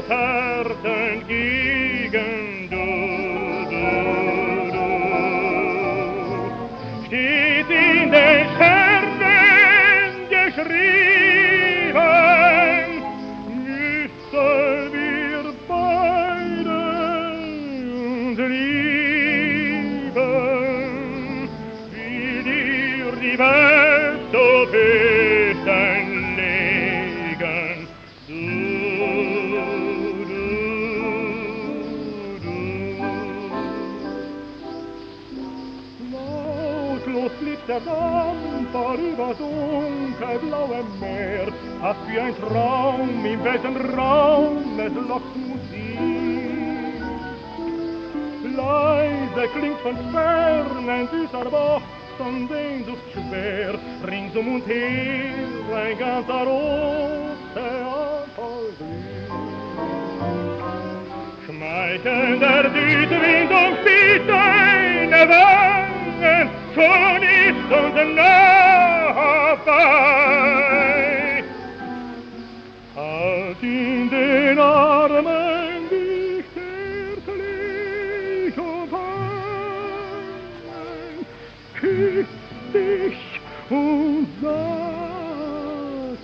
heißes Herz entgegen, du. Steht in den Sternen geschrieben, nüsse wir beide uns lieben, wie dir die Welt zu Füßen legen. Lautlos fliegt der Dampfer über dunkelblauem Meer, hast wie ein Traum, im welchen Raum es lockt Musik. Leise klingt von fernen süßer Bach, von Sehnsucht schwer, ringsum und her ein ganzer Ozean voll Glück. Schmeichelnder Südwind umzieht deine Wangen, schon ist uns nah bei. Halt in den Armen dich zärtlich umfangen, küss dich und sag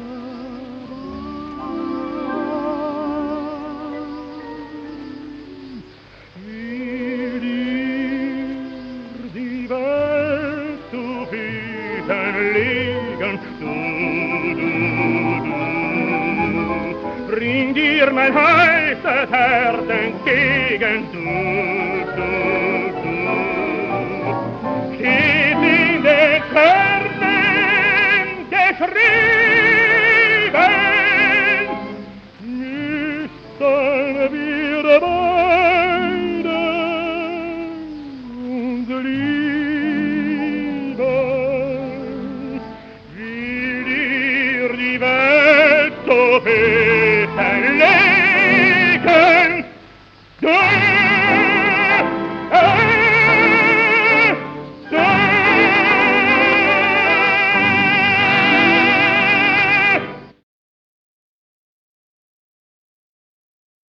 daran, wie dir die Welt zu Füßen legen, du. Bring dir mein heißes Herz entgegen, du. Steht in den Fernen geschrieben,